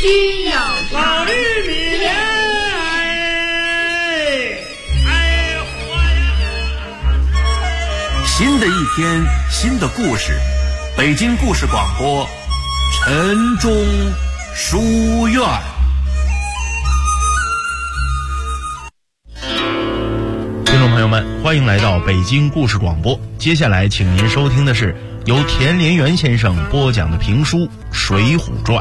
需要老绿米莲，我呀！ 新的一天，新的故事，北京故事广播，晨钟书院。 听众朋友们，欢迎来到北京故事广播。接下来，请您收听的是由田连元先生播讲的评书《水浒传》。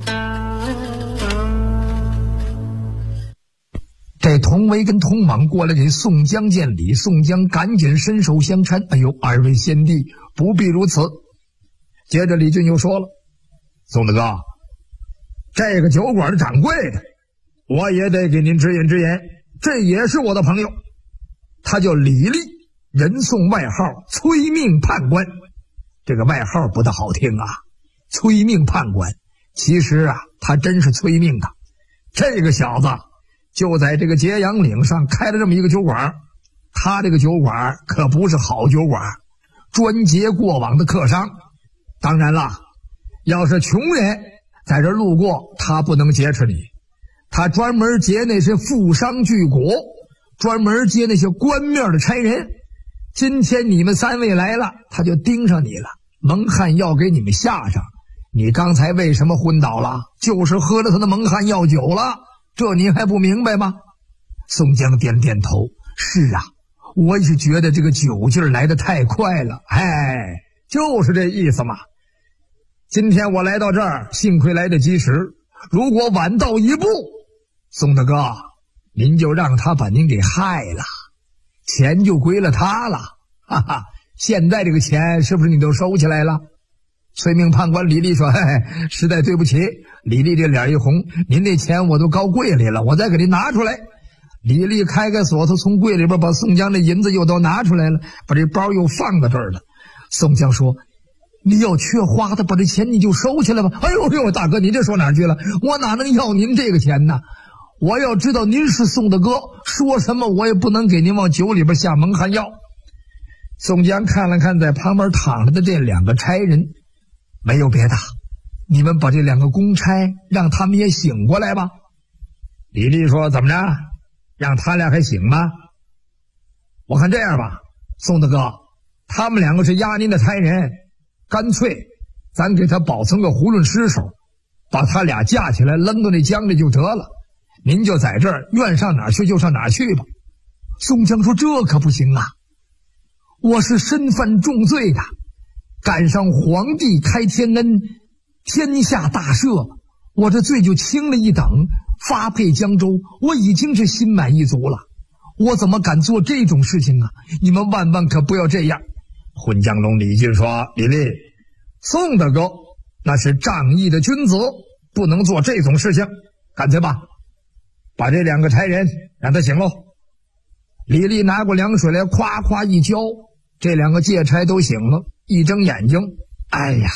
这童维跟童莽过来给宋江见礼，宋江赶紧伸手相搀。哎呦，二位贤弟不必如此。接着李俊又说了：宋大哥，这个酒馆的掌柜的，我也得给您直言直言，这也是我的朋友，他叫李立，人送外号催命判官。这个外号不大好听啊，催命判官，其实啊，他真是催命的。这个小子就在这个揭阳岭上开了这么一个酒馆，他这个酒馆可不是好酒馆，专接过往的客商。当然了，要是穷人在这路过，他不能劫持你，他专门劫那些富商巨贾，专门接那些官面的差人。今天你们三位来了，他就盯上你了，蒙汗药给你们下上。你刚才为什么昏倒了？就是喝了他的蒙汗药酒了，这你还不明白吗？宋江点点头，是啊，我也是觉得这个酒劲儿来得太快了，就是这意思嘛。今天我来到这儿，幸亏来得及时，如果晚到一步，宋大哥，您就让他把您给害了，钱就归了他了，哈哈。现在这个钱是不是你都收起来了？催命判官李立说：实在对不起。李立这脸一红，您那钱我都高柜里了，我再给您拿出来。李立开锁头，从柜里边把宋江的银子又都拿出来了，把这包又放到这儿了。宋江说：你要缺花的，把这钱你就收起来吧。哎呦，大哥，你这说哪儿去了？我哪能要您这个钱呢？我要知道您是宋大哥，说什么我也不能给您往酒里边下蒙汗药。宋江看了看在旁边躺着的这两个差人，没有别的，你们把这两个公差让他们也醒过来吧。李立说：怎么着，让他俩还醒吗？我看这样吧，宋大哥，他们两个是押您的差人，干脆咱给他保存个囫囵尸首，把他俩架起来扔到那江里就得了，您就在这儿愿上哪儿去就上哪儿去吧。宋江说：这可不行啊，我是身犯重罪的，赶上皇帝开天恩，天下大赦，我这罪就轻了一等，发配江州，我已经是心满意足了，我怎么敢做这种事情啊？你们万万可不要这样。混江龙李俊说：李立，宋大哥那是仗义的君子，不能做这种事情，干脆吧，把这两个差人让他醒喽。李立拿过凉水来，夸夸一浇，这两个借差都醒了，一睁眼睛，哎呀，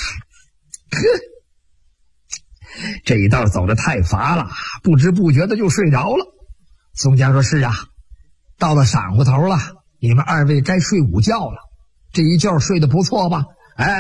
这一道走得太乏了，不知不觉的就睡着了。宋江说：是啊，到了晌午头了，你们二位该睡午觉了，这一觉睡得不错吧？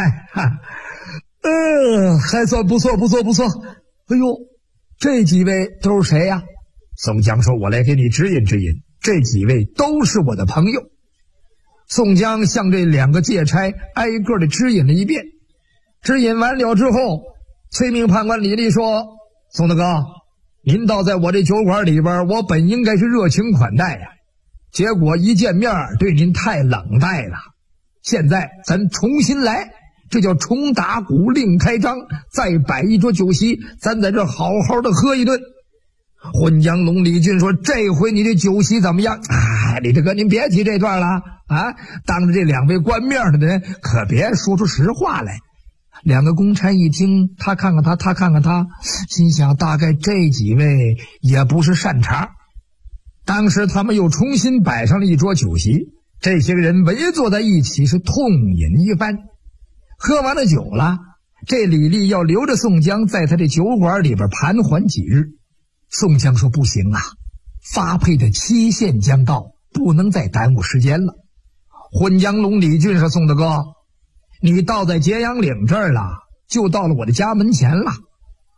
还算不错。哎呦，这几位都是谁呀？宋江说：我来给你指引指引，这几位都是我的朋友。宋江向这两个借差挨个的指引了一遍，指引完了之后，催命判官李立说：宋大哥，您倒在我这酒馆里边，我本应该是热情款待呀，结果一见面对您太冷待了，现在咱重新来，这叫重打鼓另开张，再摆一桌酒席，咱在这好好的喝一顿。混江龙李俊说：这回你这酒席怎么样？李大哥您别提这段了啊！当着这两位官面的人可别说出实话来。两个公差一听，他看看他，他看看他，心想大概这几位也不是善茬。当时他们又重新摆上了一桌酒席，这些个人围坐在一起是痛饮一番。喝完了酒了，这李立要留着宋江在他这酒馆里边盘桓几日。宋江说：不行啊，发配的期限将到，不能再耽误时间了。混江龙李俊说：宋大哥，你到在揭阳岭这儿了，就到了我的家门前了，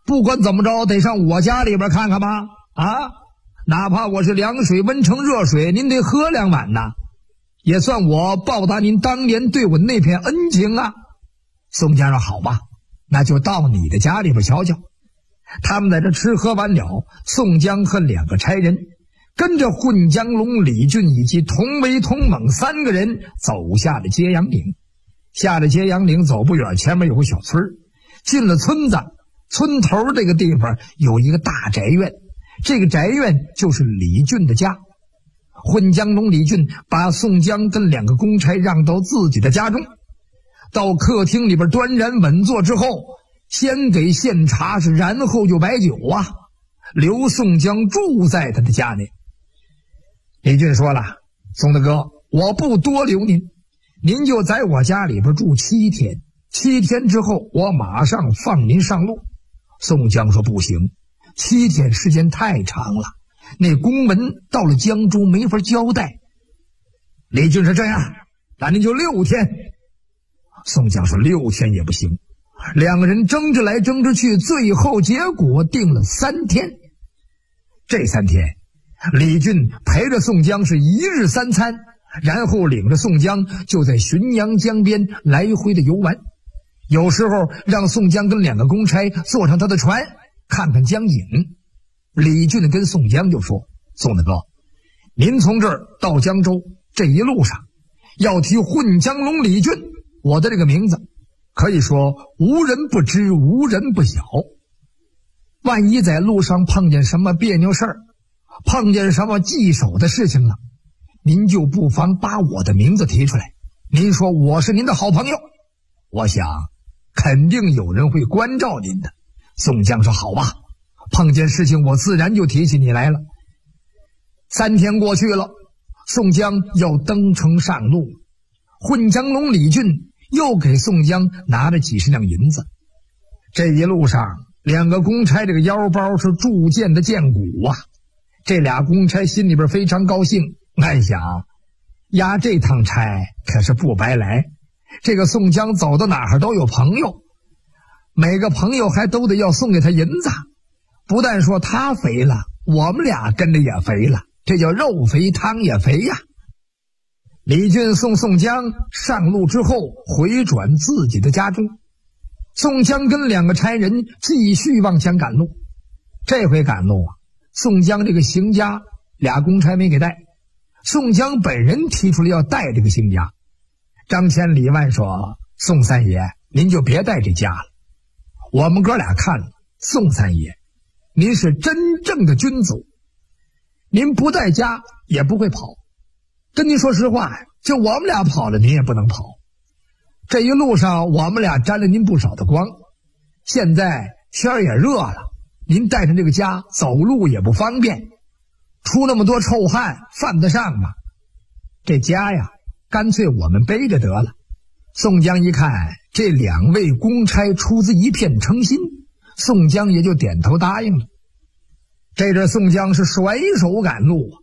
不管怎么着得上我家里边看看吧？啊，哪怕我是凉水温成热水，您得喝2碗呐，也算我报答您当年对我的那片恩情啊。宋江说好吧，那就到你的家里边瞧瞧。他们在这吃喝完了，宋江和2个差人跟着混江龙李俊以及童威童猛3个人走下了揭阳岭。下了揭阳岭走不远，前面有个小村，进了村子，村头这个地方有一个大宅院，这个宅院就是李俊的家。混江龙李俊把宋江跟2个公差让到自己的家中，到客厅里边端然稳坐之后，先给献茶是，然后就摆酒啊，留宋江住在他的家内。李俊说了，宋大哥，我不多留您，您就在我家里边住7天，7天之后我马上放您上路。宋江说不行，7天时间太长了，那公文到了江州没法交代。李俊说这样，那您就6天。宋江说6天也不行。2个人争着来争着去，最后结果定了3天。这3天李俊陪着宋江是1日3餐，然后领着宋江就在浔阳江边来回的游玩，有时候让宋江跟2个公差坐上他的船看看江景。李俊跟宋江就说，宋大哥，您从这儿到江州这一路上要提混江龙李俊，我的这个名字可以说无人不知无人不晓，万一在路上碰见什么别扭事儿，碰见什么棘手的事情了，您就不妨把我的名字提出来，您说我是您的好朋友，我想肯定有人会关照您的。宋江说好吧，碰见事情我自然就提起你来了。3天过去了，宋江要登城上路，混江龙李俊又给宋江拿了几十两银子。这一路上2个公差这个腰包是铸剑的剑骨啊，这俩公差心里边非常高兴，暗想押这趟差可是不白来，这个宋江走到哪儿都有朋友，每个朋友还都得要送给他银子，不但说他肥了，我们俩跟着也肥了，这叫肉肥汤也肥呀。李俊送宋江上路之后，回转自己的家中。宋江跟2个差人继续往前赶路。这回赶路啊，宋江这个行家俩公差没给带，宋江本人提出来要带这个行家。张千里万说，宋三爷您就别带这家了，我们哥俩看了，宋三爷您是真正的君子，您不带家也不会跑，跟您说实话，就我们俩跑了您也不能跑，这一路上我们俩沾了您不少的光，现在天也热了，您带上这个家走路也不方便，出那么多臭汗犯得上吗？这家呀干脆我们背着得了。宋江一看这2位公差出自一片诚心，宋江也就点头答应了。这阵宋江是甩手赶路啊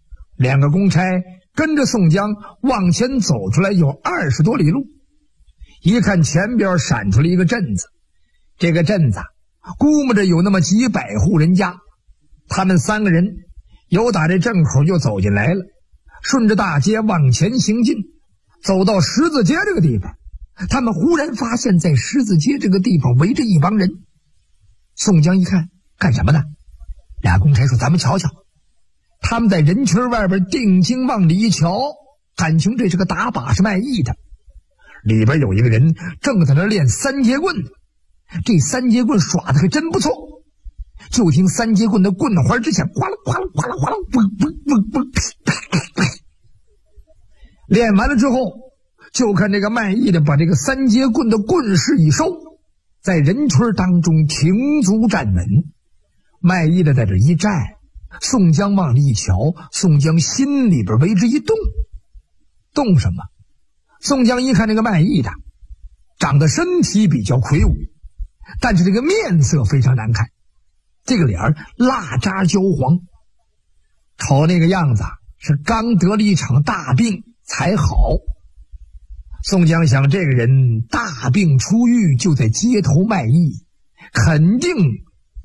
，2个公差跟着宋江往前走出来有20多里路，一看前边闪出了一个镇子，这个镇子估摸着有那么几百户人家，他们3个人由打这镇口就走进来了，顺着大街往前行进，走到十字街这个地方，他们忽然发现在十字街这个地方围着一帮人。宋江一看干什么呢？2公差说咱们瞧瞧。他们在人群外边定睛往里一瞧，感情这是个打把式卖艺的，里边有一个人正在那练3节棍，这3节棍耍的还真不错，就听3节棍的棍环之下哗啦哗啦哗啦哗啦嗡嗡嗡嗡，练完了之后就看这个卖艺的把这个3节棍的棍势一收，在人群当中停足站稳，卖艺的在这一站，宋江往里一瞧，宋江心里边为之一动。动什么？宋江一看这个卖艺的长得身体比较魁梧，但是这个面色非常难看，这个脸蜡渣焦黄，瞅那个样子是刚得了一场大病才好。宋江想这个人大病初愈就在街头卖艺，肯定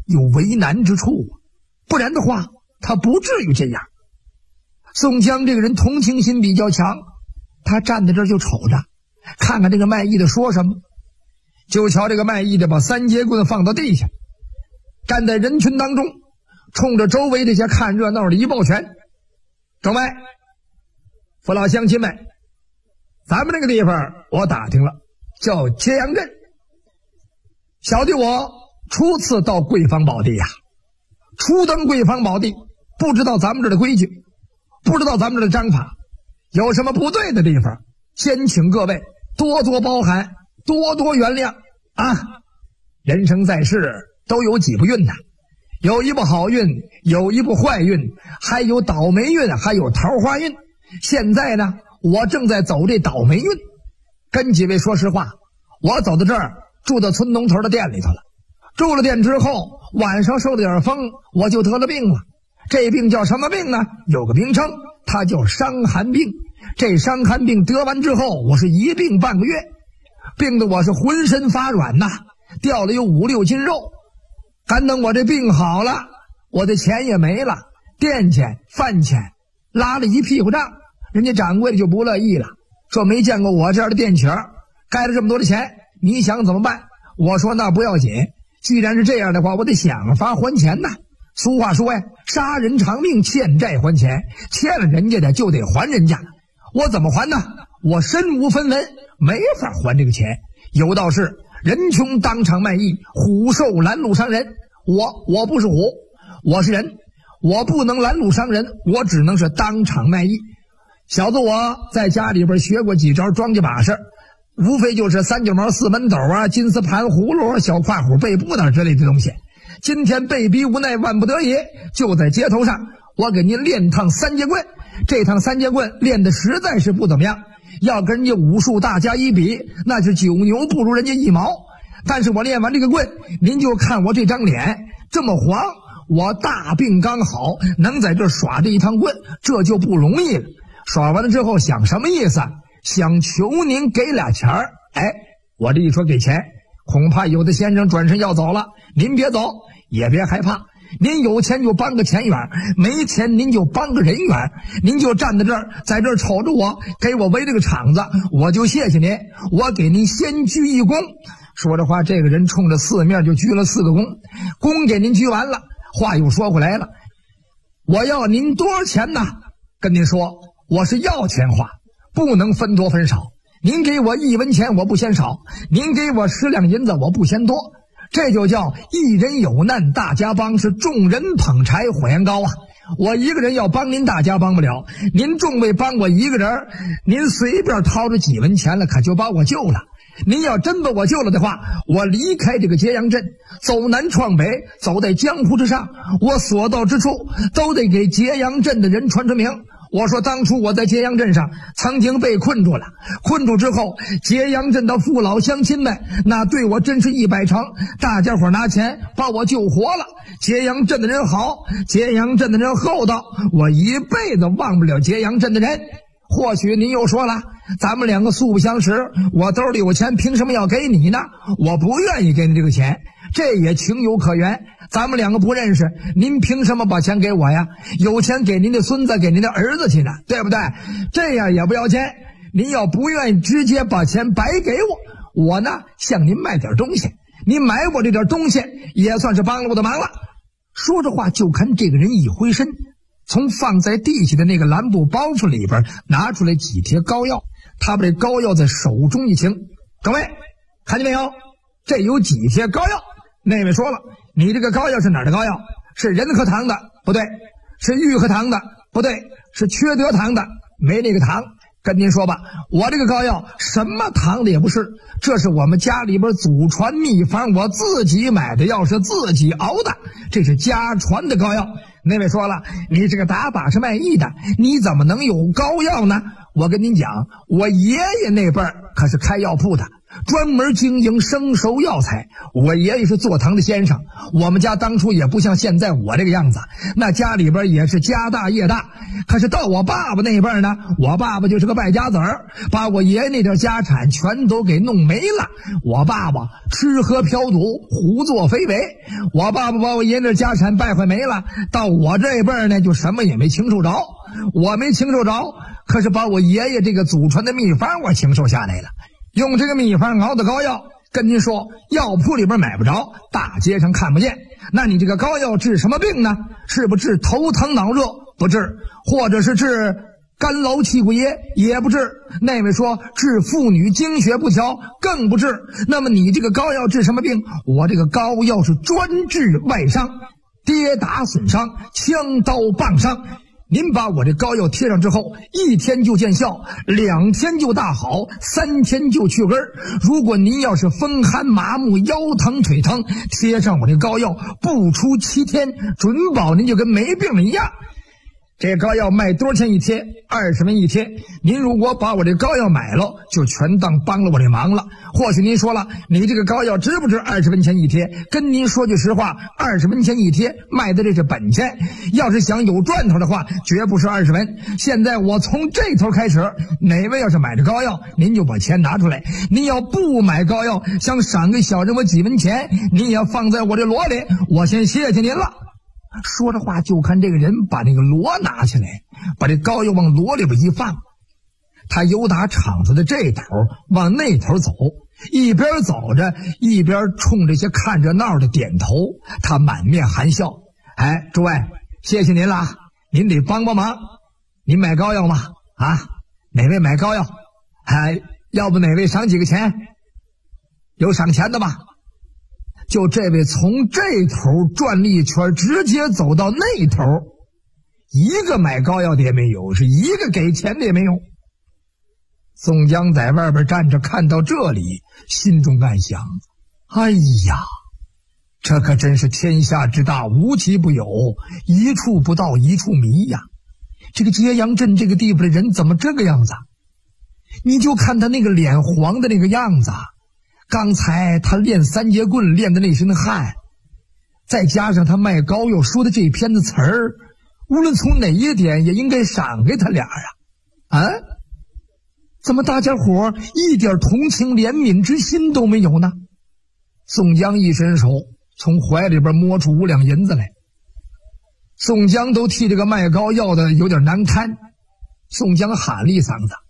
有为难之处，不然的话他不至于这样。宋江这个人同情心比较强，他站在这儿就瞅着，看看这个卖艺的说什么。就瞧这个卖艺的把三节棍放到地下，站在人群当中，冲着周围这些看热闹的一抱拳：各位父老乡亲们，咱们这个地方我打听了，叫揭阳镇。小弟我初次到贵芳宝地呀，初登贵芳宝地，不知道咱们这儿的规矩，不知道咱们这儿的章法，有什么不对的地方，先请各位多多包涵，多多原谅啊！人生在世都有几步运呐，有一步好运，有一步坏运，还有倒霉运，还有桃花运。现在呢，我正在走这倒霉运。跟几位说实话，我走到这儿，住到村东头的店里头了。住了店之后，晚上受了点风，我就得了病了。这病叫什么病呢？有个名称，它叫伤寒病。这伤寒病得完之后，我是一病半个月，病得我是浑身发软呐，掉了有5、6斤肉。赶等我这病好了，我的钱也没了，店钱、饭钱拉了一屁股账，人家掌柜的就不乐意了，说没见过我这样的店钱，该了这么多的钱，你想怎么办？我说那不要紧，既然是这样的话，我得想法还钱呐。俗话说呀，杀人偿命，欠债还钱，欠了人家的就得还人家。我怎么还呢？我身无分文，没法还这个钱。有道是人穷当场卖艺，虎瘦拦路伤人。我不是虎，我是人，我不能拦路伤人，我只能是当场卖艺。小子我在家里边学过几招庄稼把式，无非就是三脚毛、四门斗啊、金丝盘、葫芦、小跨虎、背布袋之类的东西。今天被逼无奈，万不得已，就在街头上，我给您练趟三节棍。这趟三节棍练的实在是不怎么样，要跟人家武术大家一比，那是9牛不如人家1毛。但是我练完这个棍，您就看我这张脸这么黄，我大病刚好，能在这耍这一趟棍，这就不容易了。耍完了之后想什么意思？想求您给俩钱儿。哎，我这一说给钱，恐怕有的先生转身要走了。您别走，也别害怕，您有钱就帮个钱缘，没钱您就帮个人缘。您就站在这儿，在这儿瞅着我，给我围这个场子，我就谢谢您，我给您先鞠一躬。说着话，这个人冲着四面就鞠了4个躬，躬给您鞠完了，话又说回来了，我要您多少钱呢？跟您说，我是要钱花，不能分多分少。您给我1文钱我不嫌少，您给我10两银子我不嫌多。这就叫一人有难大家帮，是众人捧柴火焰高啊！我一个人要帮您，大家帮不了，您众位帮我一个人，您随便掏出几文钱了，可就把我救了。您要真把我救了的话，我离开这个揭阳镇，走南闯北，走在江湖之上，我所到之处都得给揭阳镇的人传出名。我说当初我在揭阳镇上曾经被困住了，困住之后，揭阳镇的父老乡亲们那对我真是100成，大家伙拿钱把我救活了。揭阳镇的人好，揭阳镇的人厚道，我一辈子忘不了揭阳镇的人。或许您又说了，咱们两个素不相识，我兜里有钱，凭什么要给你呢？我不愿意给你这个钱，这也情有可原。咱们两个不认识，您凭什么把钱给我呀？有钱给您的孙子，给您的儿子去呢，对不对？这样也不要钱。您要不愿意直接把钱白给我，我呢向您卖点东西，您买我这点东西也算是帮了我的忙了。说着话，就看这个人一回身，从放在地下的那个蓝布包袱里边拿出来几贴膏药，他把这膏药在手中一擎，各位看见没有？这有几贴膏药。那位说了，你这个膏药是哪儿的膏药？是仁和堂的？不对。是玉和堂的？不对。是缺德堂的？没那个堂。跟您说吧，我这个膏药什么堂的也不是，这是我们家里边祖传秘方，我自己买的药，是自己熬的，这是家传的膏药。那位说了，你这个打把式卖艺的，你怎么能有膏药呢？ 我跟您讲，我爷爷那辈儿可是开药铺的，专门经营生熟药材。我爷爷是坐堂的先生，我们家当初也不像现在我这个样子，那家里边也是家大业大。可是到我爸爸那辈儿呢，我爸爸就是个败家子儿，把我爷爷那点家产全都给弄没了。我爸爸吃喝嫖赌，胡作非为，我爸爸把我爷爷那家产败坏没了。到我这辈儿呢，就什么也没经受着。我没经受着，可是把我爷爷这个祖传的秘方我经受下来了。用这个秘方熬的膏药，跟您说，药铺里边买不着，大街上看不见。那你这个膏药治什么病呢？是不治头疼脑热？不治。或者是治干劳气骨噎？也不治。那位说治妇女经血不调？更不治。那么你这个膏药治什么病？我这个膏药是专治外伤，跌打损伤，枪刀棒伤。您把我这膏药贴上之后，1天就见效，2天就大好，3天就去根儿。如果您要是风寒麻木、腰疼腿疼，贴上我这膏药，不出7天，准保您就跟没病了一样。这膏药卖多少钱一贴？20文一贴。您如果把我这膏药买了，就全当帮了我这忙了。或许您说了，你这个膏药值不值20文钱一贴？跟您说句实话，20文钱一贴卖的这是本钱，要是想有赚头的话，绝不是20文。现在我从这头开始，哪位要是买这膏药，您就把钱拿出来；您要不买膏药，想赏个小人我几文钱，您也放在我这箩里，我先谢谢您了。说着话，就看这个人把那个箩拿起来，把这膏药往箩里边一放，他由打场子的这头往那头走，一边走着一边冲这些看热闹的点头，他满面含笑。哎，诸位，谢谢您了，您得帮帮忙。您买膏药吗？啊，哪位买膏药？哎，要不哪位赏几个钱？有赏钱的吗？就这位从这头转了一圈，直接走到那头，一个买膏药的也没有，是一个给钱的也没有。宋江在外边站着，看到这里，心中暗想：哎呀，这可真是天下之大，无奇不有，一处不到一处迷呀。这个揭阳镇这个地方的人怎么这个样子？你就看他那个脸黄的那个样子，刚才他练3节棍练的那身汗，再加上他卖膏药说的这篇的词儿，无论从哪一点也应该赏给他俩啊！怎么大家伙一点同情怜悯之心都没有呢？宋江一伸手从怀里边摸出5两银子来，宋江都替这个卖膏药的有点难堪。宋江喊了一嗓子：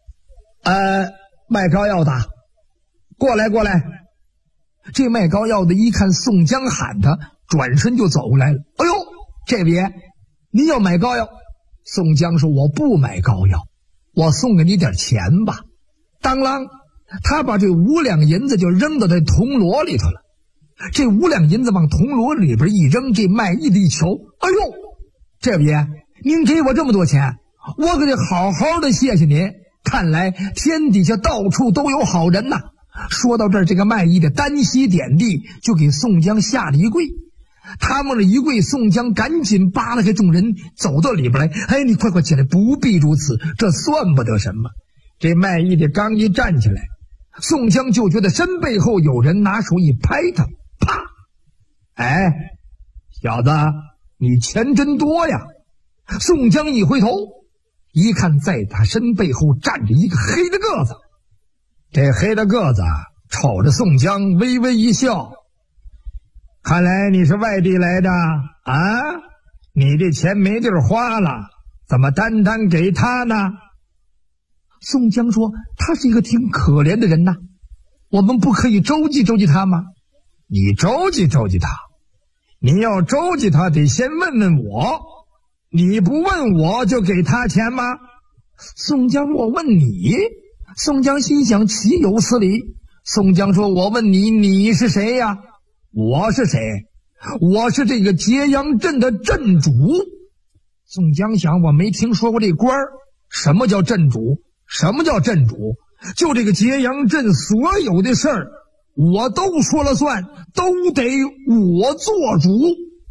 卖膏药的，过来过来。这卖膏药的一看宋江喊他，转身就走过来了。哎呦，这位您要买膏药？宋江说：我不买膏药，我送给你点钱吧。当啷，他把这5两银子就扔到这铜锣里头了。这5两银子往铜锣里边一扔，这卖艺的一瞧，哎呦，这位您给我这么多钱，我可得好好的谢谢您。看来天底下到处都有好人呐。说到这儿，这个卖艺的单膝点地，就给宋江下了一跪。他们这一跪，宋江赶紧扒拉开众人，走到里边来。哎，你快快起来，不必如此，这算不得什么。这卖艺的刚一站起来，宋江就觉得身背后有人拿手一拍他，啪！哎，小子，你钱真多呀！宋江一回头，一看在他身背后站着一个黑的个子。这黑的个子瞅着宋江微微一笑，看来你是外地来的啊？你这钱没地儿花了，怎么单单给他呢？宋江说：他是一个挺可怜的人呐，我们不可以周济周济他吗？你周济周济他，你要周济他得先问问我，你不问我就给他钱吗？宋江：我问你。宋江心想：岂有此理。宋江说：我问你，你是谁呀？我是谁？我是这个揭阳镇的镇主。宋江想，我没听说过这官儿，什么叫镇主？什么叫镇主？就这个揭阳镇所有的事儿，我都说了算，都得我做主。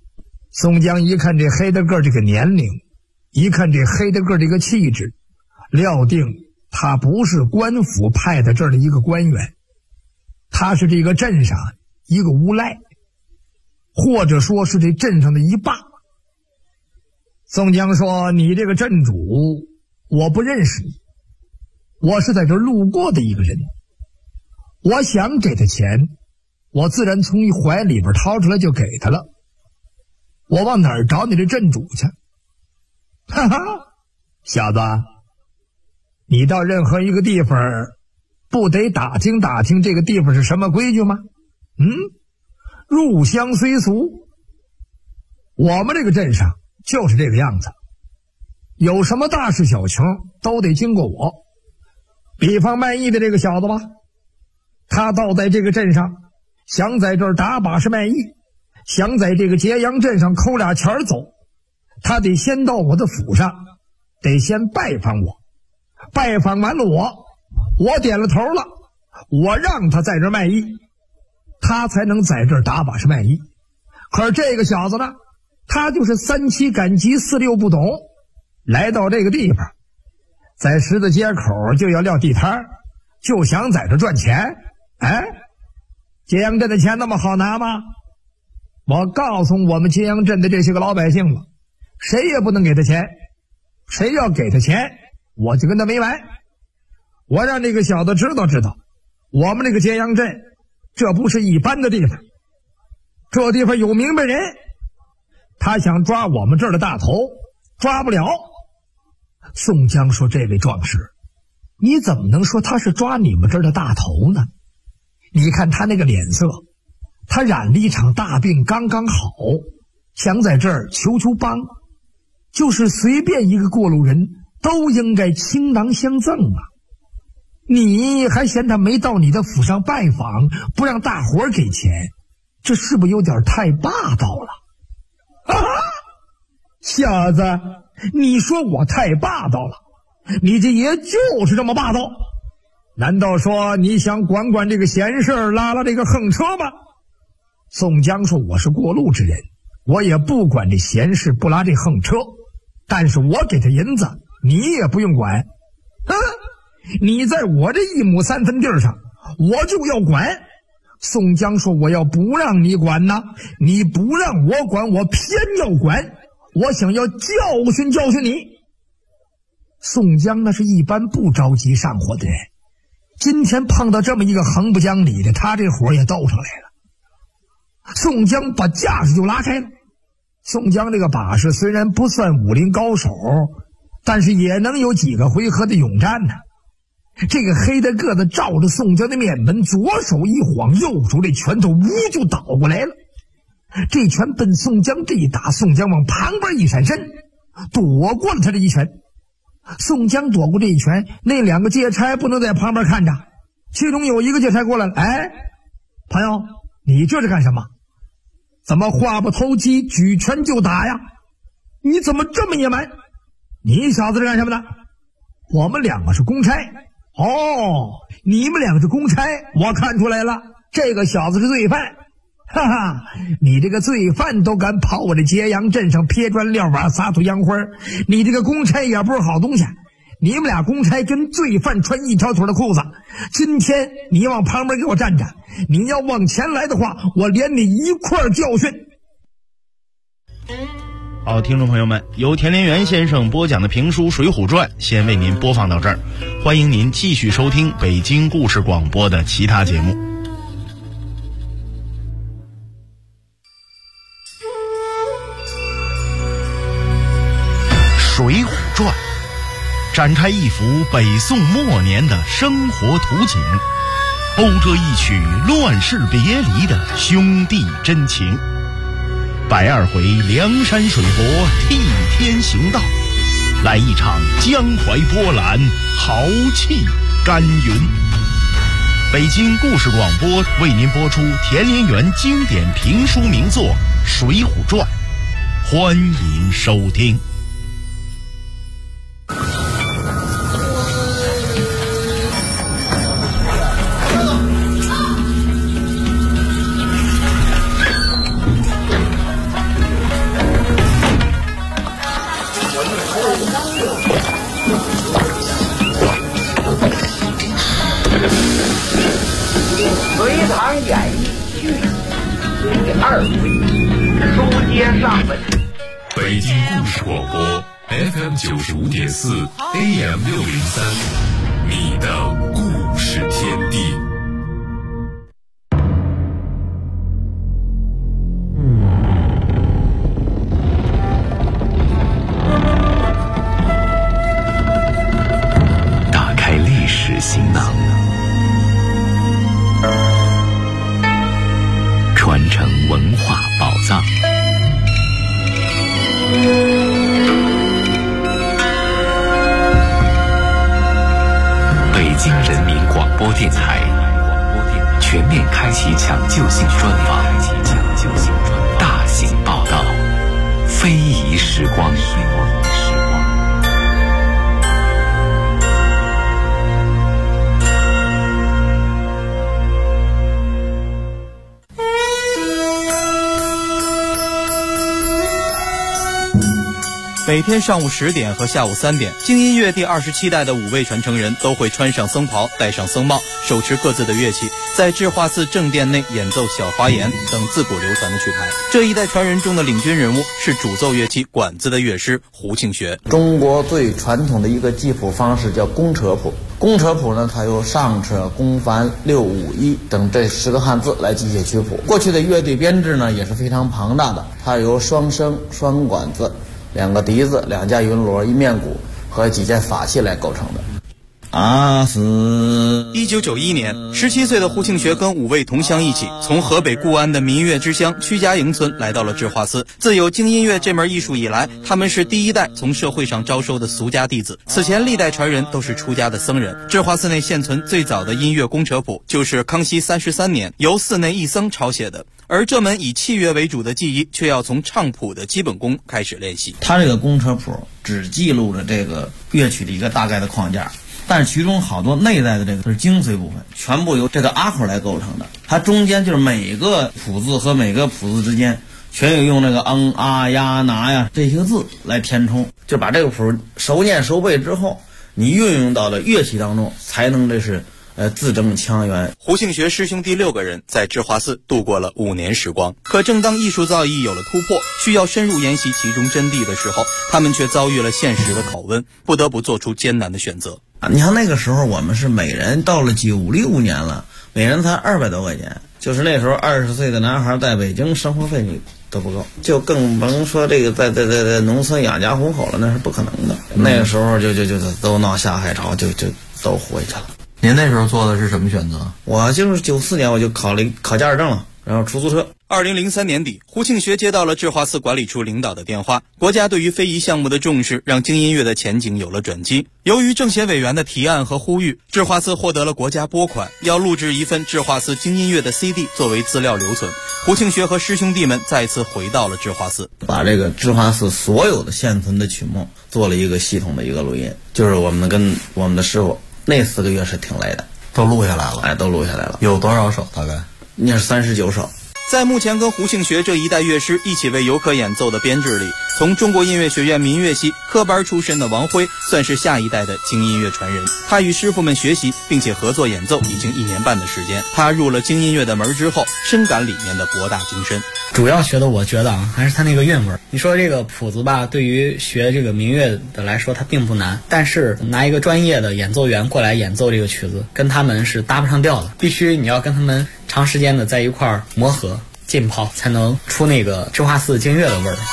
宋江一看这黑的个这个年龄，一看这黑的个这个气质， 料定他不是官府派在这儿的一个官员，他是这个镇上一个无赖，或者说是这镇上的一霸。宋江说：“你这个镇主，我不认识你，我是在这儿路过的一个人。我想给他钱，我自然从怀里边掏出来就给他了。我往哪儿找你这镇主去？”哈哈，小子，你到任何一个地方，不得打听打听这个地方是什么规矩吗？入乡随俗。我们这个镇上就是这个样子，有什么大事小情都得经过我。比方卖艺的这个小子吧，他到在这个镇上，想在这儿打把式卖艺，想在这个揭阳镇上抠俩钱走，他得先到我的府上，得先拜访我，拜访完了我点了头了，我让他在这儿卖艺，他才能在这儿打把式卖艺。可是这个小子呢，他就是三七赶集四六不懂，来到这个地方，在十字街口就要撂地摊，就想在这赚钱。揭阳镇的钱那么好拿吗？我告诉我们揭阳镇的这些个老百姓了，谁也不能给他钱，谁要给他钱，我就跟他没完。我让这个小子知道，我们这个揭阳镇这不是一般的地方，这地方有明白人，他想抓我们这儿的大头，抓不了。宋江说：“这位壮士，你怎么能说他是抓你们这儿的大头呢？你看他那个脸色，他染了一场大病刚刚好，想在这儿求帮，就是随便一个过路人都应该倾囊相赠啊。你还嫌他没到你的府上拜访，不让大伙儿给钱，这是不是有点太霸道了？”小子，你说我太霸道了，你这也就是这么霸道。难道说你想管管这个闲事，拉拉这个横车吗？宋江说：“我是过路之人，我也不管这闲事，不拉这横车，但是我给他银子，你也不用管。你在我这1亩3分地上，我就要管。”宋江说：“我要不让你管呢，你不让我管，我偏要管，我想要教训你。”宋江那是一般不着急上火的人，今天碰到这么一个横不讲理的，他这火也斗上来了。宋江把架势就拉开了。宋江这个把式虽然不算武林高手，但是也能有几个回合的勇战呢。这个黑的个子照着宋江的面门，左手一晃，右手这拳头呜就倒过来了。这拳奔宋江这一打，宋江往旁边一闪身，躲过了他这一拳。宋江躲过这一拳，那2个劫差不能在旁边看着，其中有一个劫差过来了：“朋友，你这是干什么？怎么话不投机，举拳就打呀？你怎么这么野蛮？你小子是干什么的？”“我们2个是公差。”“哦，你们2个是公差，我看出来了，这个小子是罪犯。哈哈，你这个罪犯都敢跑我这揭阳镇上撇砖撂瓦撒土洋花，你这个公差也不是好东西。你们俩公差跟罪犯穿一条腿的裤子，今天你往旁边给我站着，你要往前来的话，我连你一块教训。” 好，听众朋友们，由田连元先生播讲的评书《水浒传》先为您播放到这儿，欢迎您继续收听北京故事广播的其他节目。《水浒传》展开一幅北宋末年的生活图景，讴歌一曲乱世别离的兄弟真情。120回梁山水泊替天行道，来一场江淮波澜，豪气干云。北京故事广播为您播出田连元经典评书名作《水浒传》，欢迎收听。 北京故事广播 FM 95.4 AM 603，你的故事天地。 打开历史行囊，传承文化宝藏。北京人民广播电台全面开启抢救性专访，大型报道，非遗时光。 每天上午10点和下午3点，京音乐第27代的5位传承人都会穿上僧袍，戴上僧帽，手持各自的乐器，在智化寺正殿内演奏小花言等自古流传的曲牌。这一代传人中的领军人物是主奏乐器管子的乐师胡庆学。 中国最传统的一个记谱方式叫公车谱。公车谱呢，它由上车、公繁、六五一等这10个汉字来记写曲谱。过去的乐队编制呢也是非常庞大的，它由双笙、双管子、2个笛子、2架云锣、1面鼓和几件法器来构成的。 1991年，17岁的胡庆学跟5位同乡一起，从河北固安的民乐之乡曲家营村来到了智化寺。自有京音乐这门艺术以来，他们是第一代从社会上招收的俗家弟子。此前历代传人都是出家的僧人。智化寺内现存最早的音乐公车谱，就是康熙33年由寺内一僧抄写的。而这门以器乐为主的技艺，却要从唱谱的基本功开始练习。 它这个公车谱只记录着这个乐曲的一个大概的框架，但是其中好多内在的这个是精髓部分，全部由这个阿口来构成的。它中间就是每个谱字和每个谱字之间全有用那个啊呀拿呀这些字来填充，就把这个谱熟念熟背之后，你运用到了乐器当中，才能这是字正腔圆。 胡庆学师兄弟6个人在智化寺度过了5年时光。可正当艺术造诣有了突破，需要深入研习其中真谛的时候，他们却遭遇了现实的拷问，不得不做出艰难的选择。 你看那个时候我们是每人到了96年了，每人才200多块钱，就是那时候20岁的男孩在北京生活费你都不够，就更甭说这个在农村养家糊口了，那是不可能的。那个时候就都闹下海潮，就都回去了。 您那时候做的是什么选择？ 我就是94年我就考驾驶证了，然后出租车。 2003年底，胡庆学接到了智化寺管理处领导的电话，国家对于非遗项目的重视让京音乐的前景有了转机。由于政协委员的提案和呼吁，智化寺获得了国家拨款，要录制一份智化寺京音乐的 CD 作为资料留存。胡庆学和师兄弟们再次回到了智化寺， 把这个智化寺所有的现存的曲目做了一个系统的一个录音，就是我们跟我们的师傅那4个月是挺累的， 都录下来了。 都录下来了。 有多少首？大概那是39首。 在目前跟胡庆学这一代乐师一起为游客演奏的编制里，从中国音乐学院民乐系科班出身的王辉算是下一代的京音乐传人。他与师傅们学习并且合作演奏已经1年半的时间。他入了京音乐的门之后，深感里面的博大精深。 主要学的我觉得还是他那个韵味。你说这个谱子吧，对于学这个民乐的来说它并不难，但是拿一个专业的演奏员过来演奏这个曲子，跟他们是搭不上调的。必须你要跟他们长时间的在一块儿磨合浸泡，才能出那个智化寺京乐的味儿。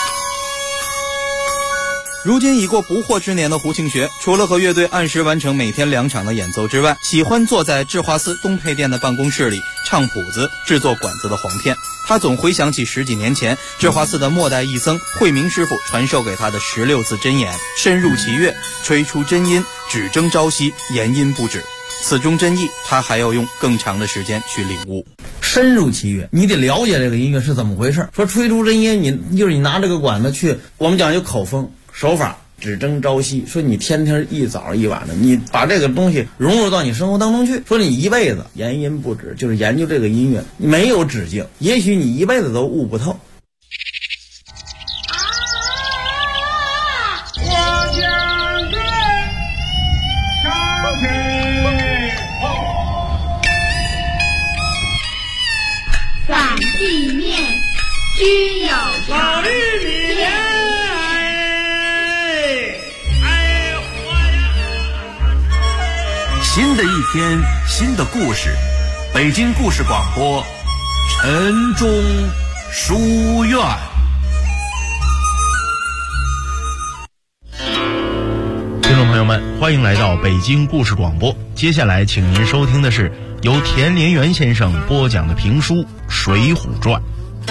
如今已过不惑之年的胡庆学，除了和乐队按时完成每天2场的演奏之外，喜欢坐在智化寺东配殿的办公室里唱谱子、制作管子的簧片。他总回想起10几年前智化寺的末代义僧慧明师傅传授给他的16字真言：深入其乐，吹出真音，只争朝夕，言音不止。此中真意，他还要用更长的时间去领悟。 深入其乐，你得了解这个音乐是怎么回事。说吹出真音，你拿这个管子去，我们讲究口风手法，只争朝夕。说你天天一早一晚的，你把这个东西融入到你生活当中去。说你一辈子言音不止，就是研究这个音乐，没有止境，也许你一辈子都悟不透。 地面均有老绿米莲新的一天，新的故事。北京故事广播，晨钟书院。 听众朋友们，欢迎来到北京故事广播。接下来，请您收听的是由田连元先生播讲的评书《水浒传》。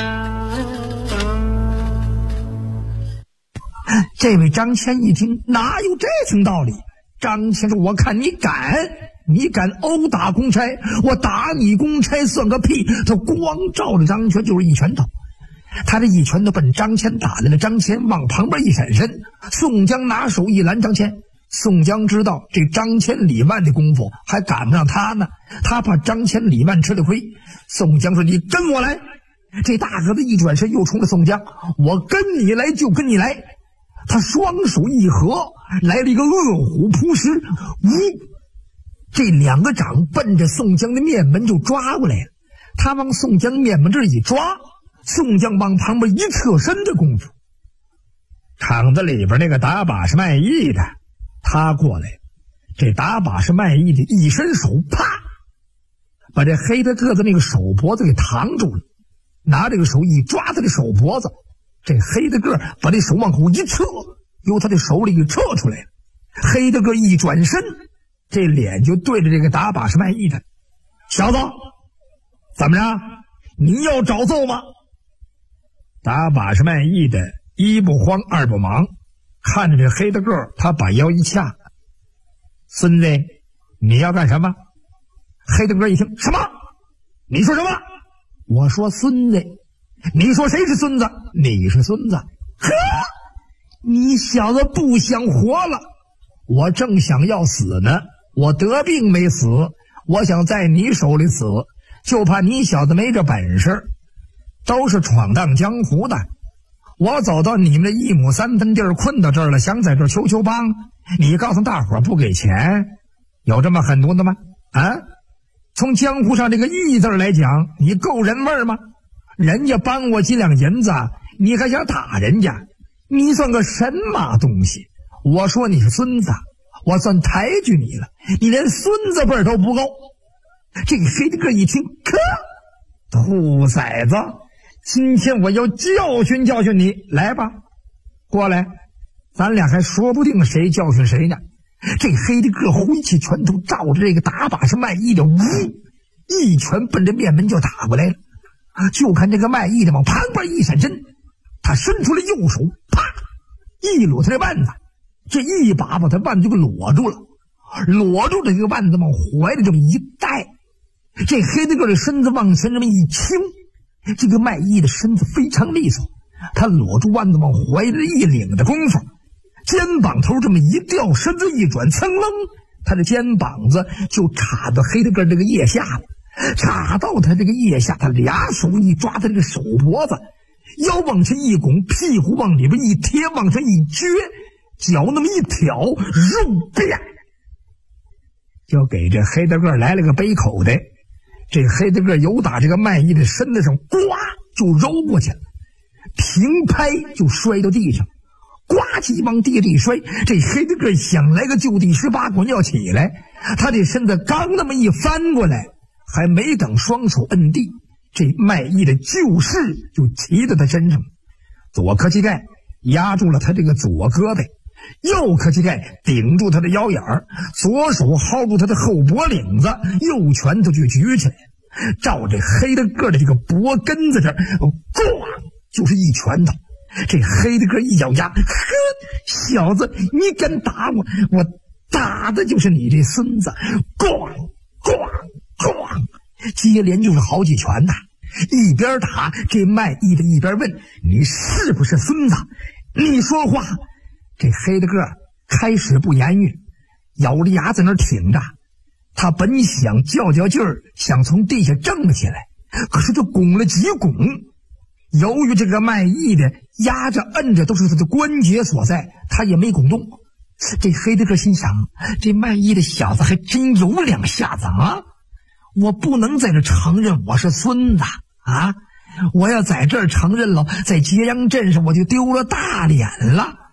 这位张骞一听，哪有这层道理？张骞说：“我看你敢殴打公差，我打你公差算个屁！”他光照着张骞就是一拳头，他这一拳头奔张骞打来了。张骞往旁边一闪身，宋江拿手一拦张骞。宋江知道这张骞李万的功夫还赶不上他呢，他怕张骞李万吃了亏。宋江说：“你跟我来！”这大个子一转身又冲着宋江：“我跟你来就跟你来！”他双手一合，来了一个饿虎扑食，呜！这两个掌奔着宋江的面门就抓过来了。他往宋江面门这一抓，宋江往旁边一侧身的功夫，场子里边那个打把式卖艺的，他过来，这打把式卖艺的一伸手，啪，把这黑的个子那个手脖子给扛住了，拿这个手一抓他的手脖子。这黑的个把这手往后一撤，由他的手里给撤出来了。黑的个一转身，这脸就对着这个打把式卖艺的：“小子，怎么着？你要找揍吗？”打把式卖艺的一不慌二不忙，看着这黑的个，他把腰一掐：“孙子，你要干什么？”黑的个一听：“什么？你说什么？”我说：“孙子。”你说谁是孙子？你是孙子。呵，你小子不想活了。我正想要死呢，我得病没死，我想在你手里死，就怕你小子没这本事。都是闯荡江湖的，我走到你们这1亩3分地儿困到这儿了，想在这儿求帮，你告诉大伙儿不给钱，有这么狠毒的吗？啊，从江湖上这个义字来讲，你够人味吗？人家帮我几两银子，你还想打人家？你算个什么东西？我说你是孙子，我算抬举你了，你连孙子辈儿都不够。这个黑的个一听，可兔崽子，今天我要教训教训你，来吧，过来，咱俩还说不定谁教训谁呢。这黑的个挥起拳头，照着这个打把式卖艺的，呜，一拳奔着面门就打过来了。就看这个卖艺的往旁边一闪身，他伸出了右手，啪，一撸他的腕子，这一把他腕子就给裸住了，裸住这个腕子往怀里这么一带，这黑的个的身子往前这么一倾，这个卖艺的身子非常利索，他裸住腕子往怀里一领的功夫，肩膀头这么一掉，身子一转，噌楞，他的肩膀子就插到黑的个这个腋下了。插到他这个腋下，他俩手一抓他这个手脖子，腰往前一拱，屁股往里边一贴，往上一撅，脚那么一挑，肉啪，就给这黑大个来了个背口袋。这黑大个由打这个卖艺的身子上呱就揉过去了，平拍就摔到地上，呱唧往地里一摔。这黑大个想来个就地18滚要起来，他这身子刚那么一翻过来，还没等双手摁地，这卖艺的旧事就骑到他身上，左磕膝盖压住了他这个左胳膊，右磕膝盖顶住他的腰眼儿，左手薅住他的后脖领子，右拳头就举起来，照这黑的个的这个脖根子这儿，咣就是一拳头。这黑的个一咬牙，呵，小子，你敢打我，我打的就是你这孙子！咣咣咣，接连就是好几拳呐！一边打，这卖艺的一边问：“你是不是孙子？你说话！”这黑的个开始不言语，咬着牙在那儿挺着。他本想较劲儿，想从地下挣起来，可是这拱了几拱，由于这个卖艺的压着摁着都是他的关节所在，他也没拱动。这黑的个心想：这卖艺的小子还真有两下子啊！我不能在这承认我是孙子啊！我要在这儿承认了，在揭阳镇上我就丢了大脸了。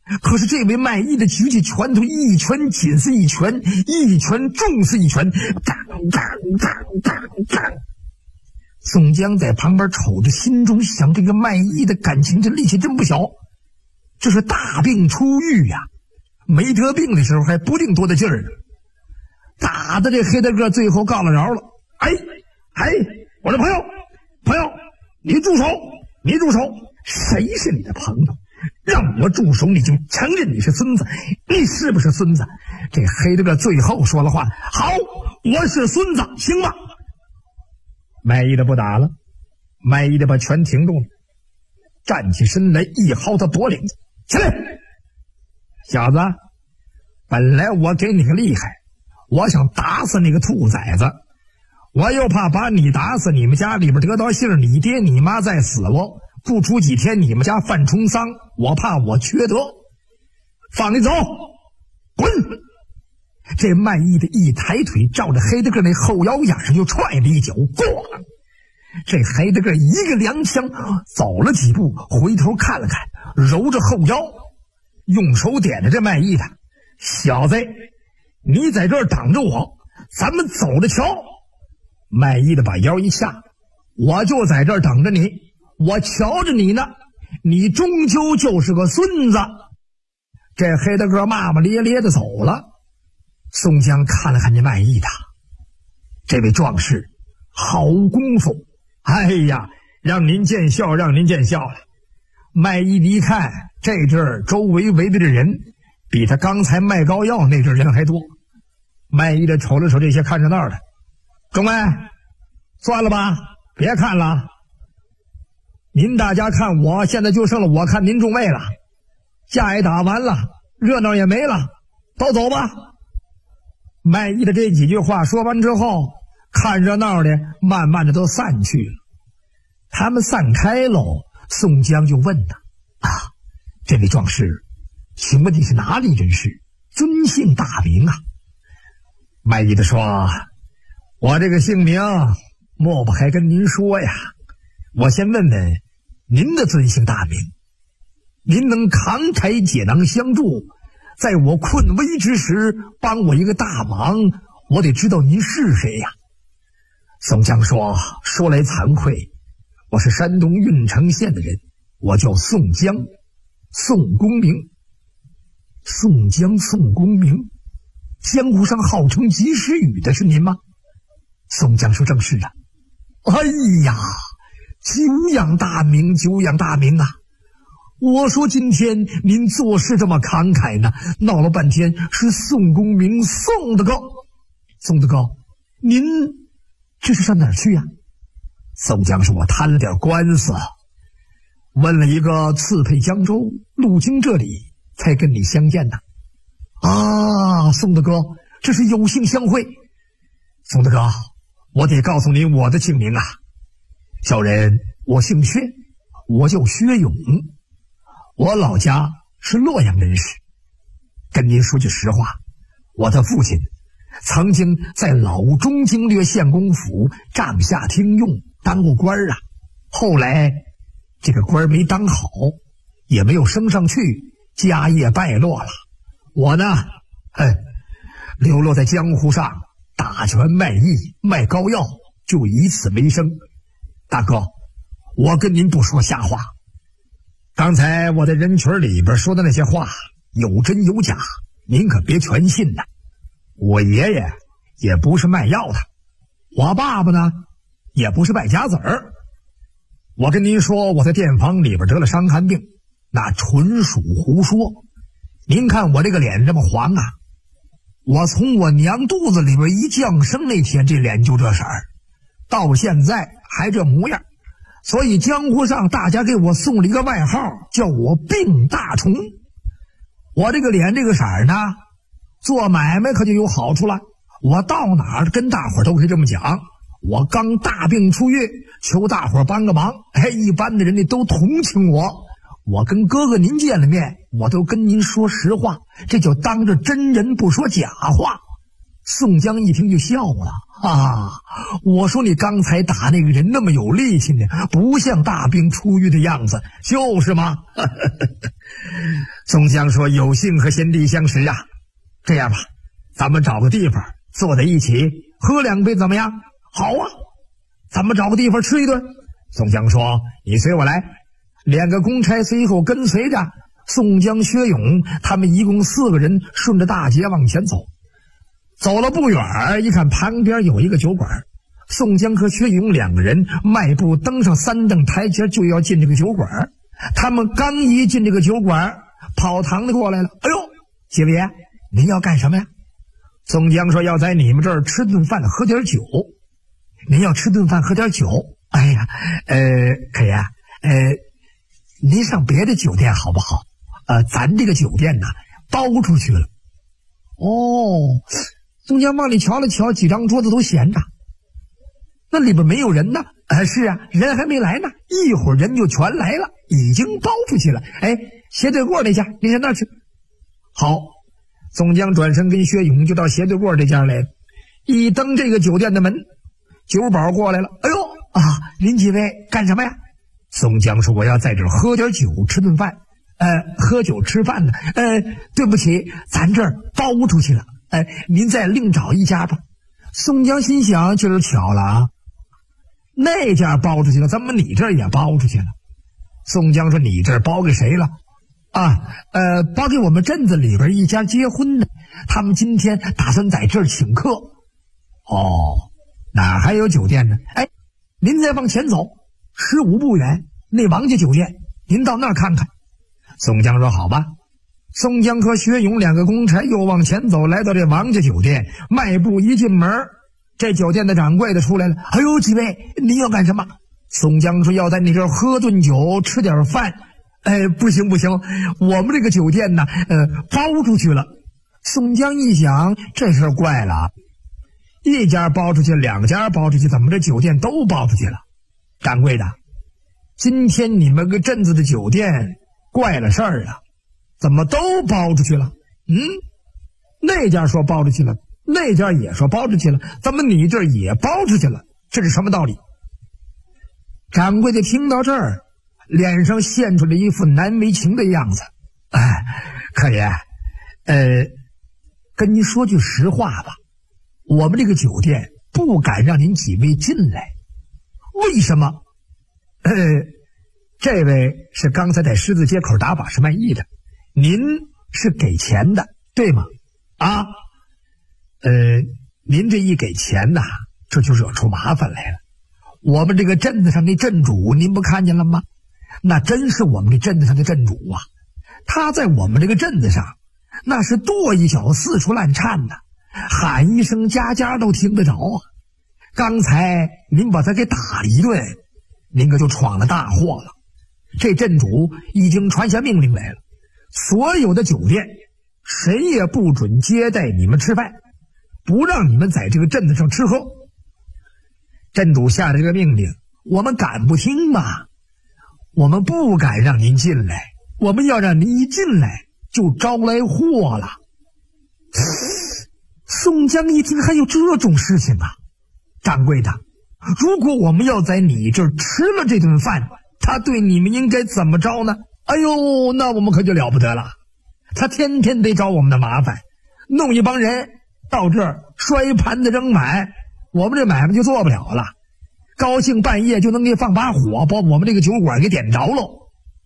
可是这位卖艺的举起拳头，一拳紧似一拳，一拳重似一拳，当当当当当。宋江在旁边瞅着，心中想：这个卖艺的感情这力气真不小，这是大病初愈呀，没得病的时候还不定多大劲儿呢。打的这黑大个最后告了饶了。哎，我的朋友，你住手！谁是你的朋友？让我住手，你就承认你是孙子？你是不是孙子？这黑大个最后说了话：好，我是孙子，行吗？卖艺的不打了，卖艺的把拳停住了，站起身来，一薅他脖领子：起来，小子！本来我给你个厉害，我想打死那个兔崽子，我又怕把你打死，你们家里边得到信儿，你爹你妈再死了，不出几天你们家犯冲丧，我怕我缺德，放你走，滚！这卖艺的一抬腿，照着黑大个那后腰眼上就踹了一脚，咣！这黑大个一个踉跄，走了几步，回头看了看，揉着后腰，用手点着这卖艺的：小子，你在这儿等着我，咱们走着瞧。卖艺的把腰一下：我就在这儿等着你，我瞧着你呢，你终究就是个孙子。这黑大个骂骂咧咧的走了。宋江看了看这卖艺的，这位壮士好功夫，哎呀，让您见笑了。卖艺一看，这阵儿周围围的这人比他刚才卖膏药那阵人还多。卖艺的瞅了瞅这些看热闹的：众位，算了吧，别看了，您大家看我，现在就剩了我看您众位了，架也打完了，热闹也没了，都走吧。卖艺的这几句话说完之后，看热闹的慢慢的都散去了。他们散开喽，宋江就问他：这位壮士，请问你是哪里人士，尊姓大名啊？卖艺的说：我这个姓名莫不还跟您说呀，我先问问您的尊姓大名。您能慷慨解囊相助，在我困危之时帮我一个大忙，我得知道您是谁呀。宋江说：说来惭愧，我是山东郓城县的人，我叫宋江，宋公明。宋江，宋公明，江湖上号称及时雨的是您吗？宋江说：正是啊。哎呀，久仰大名啊！我说今天您做事这么慷慨呢，闹了半天是宋公明，宋大哥，您这是上哪儿去呀？宋江说：我摊了点官司，问了一个刺配江州，路经这里才跟你相见的。宋大哥，这是有幸相会。宋大哥，我得告诉您我的姓名啊，小人我姓薛，我叫薛勇，我老家是洛阳人士。跟您说句实话，我的父亲曾经在老中经略县公府帐下听用，当过官啊。后来这个官没当好，也没有升上去，家业败落了。我呢，流落在江湖上，打拳卖艺卖膏药，就以此为生。大哥，我跟您不说瞎话，刚才我在人群里边说的那些话有真有假，您可别全信呐。我爷爷也不是卖药的，我爸爸呢也不是败家子儿。我跟您说，我在店房里边得了伤寒病，那纯属胡说。您看我这个脸这么黄啊，我从我娘肚子里边一降生那天，这脸就这色儿，到现在还这模样。所以江湖上大家给我送了一个外号，叫我病大虫。我这个脸这个色儿呢，做买卖可就有好处了。我到哪儿跟大伙都可以这么讲，我刚大病初愈，求大伙帮个忙，一般的人家都同情我。我跟哥哥您见了面，我都跟您说实话，这就当着真人不说假话。宋江一听就笑了，我说你刚才打那个人那么有力气呢，不像大病初愈的样子，就是吗？ 宋江说：“有幸和贤弟相识啊，这样吧，咱们找个地方坐在一起喝2杯怎么样？”“好啊，咱们找个地方吃一顿。”宋江说：“你随我来。”2个公差随后跟随着宋江、薛勇他们一共4个人，顺着大街往前走。走了不远，一看旁边有一个酒馆，宋江和薛勇2个人迈步登上3等台阶，就要进这个酒馆。他们刚一进这个酒馆，跑堂的过来了。“哎呦，几位爷，您要干什么呀？”宋江说：“要在你们这儿吃顿饭，喝点酒。”“您要吃顿饭，喝点酒？哎呀，可爷，您上别的酒店好不好？咱这个酒店呢，包出去了。”哦，宋江往里瞧了瞧，几张桌子都闲着，那里边没有人呢。是啊，人还没来呢，一会儿人就全来了，已经包出去了。斜对过那家，您上那儿去。好，宋江转身跟薛勇就到斜对过这家来了。一登这个酒店的门，酒保过来了。“哎呦啊，您几位干什么呀？”宋江说：“我要在这儿喝点酒，吃顿饭。”“喝酒吃饭呢？对不起，咱这儿包出去了。您再另找一家吧。”宋江心想：今儿巧了啊，那家包出去了，怎么你这儿也包出去了？宋江说：“你这儿包给谁了？”“包给我们镇子里边一家结婚的，他们今天打算在这儿请客。”“哦，哪还有酒店呢？”“您再往前走15步远，那王家酒店，您到那儿看看。”宋江说：“好吧。”宋江和薛勇2个公差又往前走，来到这王家酒店，迈步一进门，这酒店的掌柜的出来了。“哎呦，几位，您要干什么？”宋江说：“要在你这儿喝顿酒，吃点饭。”“不行，我们这个酒店呢，包出去了。”宋江一想，这事儿怪了，一家包出去，2家包出去，怎么这酒店都包出去了？掌柜的，今天你们个镇子的酒店怪了事儿了，怎么都包出去了？那家说包出去了，那家也说包出去了，怎么你这儿也包出去了？这是什么道理？掌柜的听到这儿，脸上现出了一副难为情的样子。“客爷，跟您说句实话吧，我们这个酒店不敢让您几位进来。”“为什么？”“这位是刚才在狮子街口打把式卖艺的，您是给钱的，对吗？”“您这一给钱呐，这就惹出麻烦来了。我们这个镇子上那镇主，您不看见了吗？那真是我们这镇子上的镇主啊！他在我们这个镇子上，那是跺一脚四处乱颤的，喊一声家家都听得着啊！刚才您把他给打了一顿，您可就闯了大祸了。这镇主已经传下命令来了，所有的酒店谁也不准接待你们吃饭，不让你们在这个镇子上吃喝。镇主下的这个命令，我们敢不听吗？我们不敢让您进来，我们要让您一进来就招来祸了。”宋江一听，还有这种事情啊！掌柜的，如果我们要在你这儿吃了这顿饭，他对你们应该怎么着呢？哎呦，那我们可就了不得了。他天天得找我们的麻烦，弄一帮人到这儿摔盘子扔碗，我们这买卖就做不了了。高兴半夜就能给放把火，把我们这个酒馆给点着喽。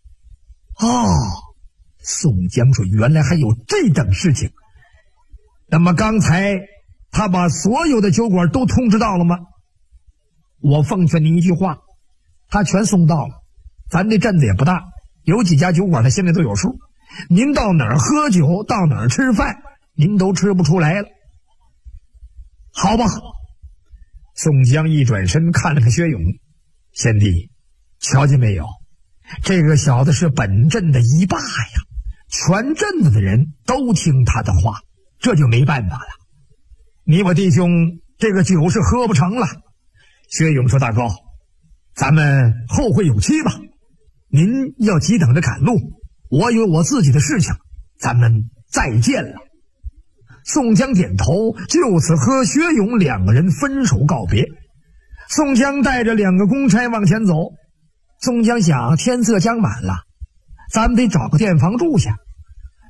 宋江说：“原来还有这等事情。那么刚才他把所有的酒馆都通知到了吗？”“我奉劝您一句话，他全送到了。咱这镇子也不大，有几家酒馆他现在都有数。您到哪儿喝酒，到哪儿吃饭，您都吃不出来了。好吧。”宋江一转身看了看薛勇：“贤弟，瞧见没有？这个小子是本镇的一霸呀，全镇子的人都听他的话，这就没办法了。你我弟兄这个酒是喝不成了。”薛勇说：“大哥，咱们后会有期吧，您要急等着赶路，我有我自己的事情，咱们再见了。”宋江点头，就此和薛勇2个人分手告别。宋江带着2个公差往前走。宋江想，天色将晚了，咱们得找个店房住下。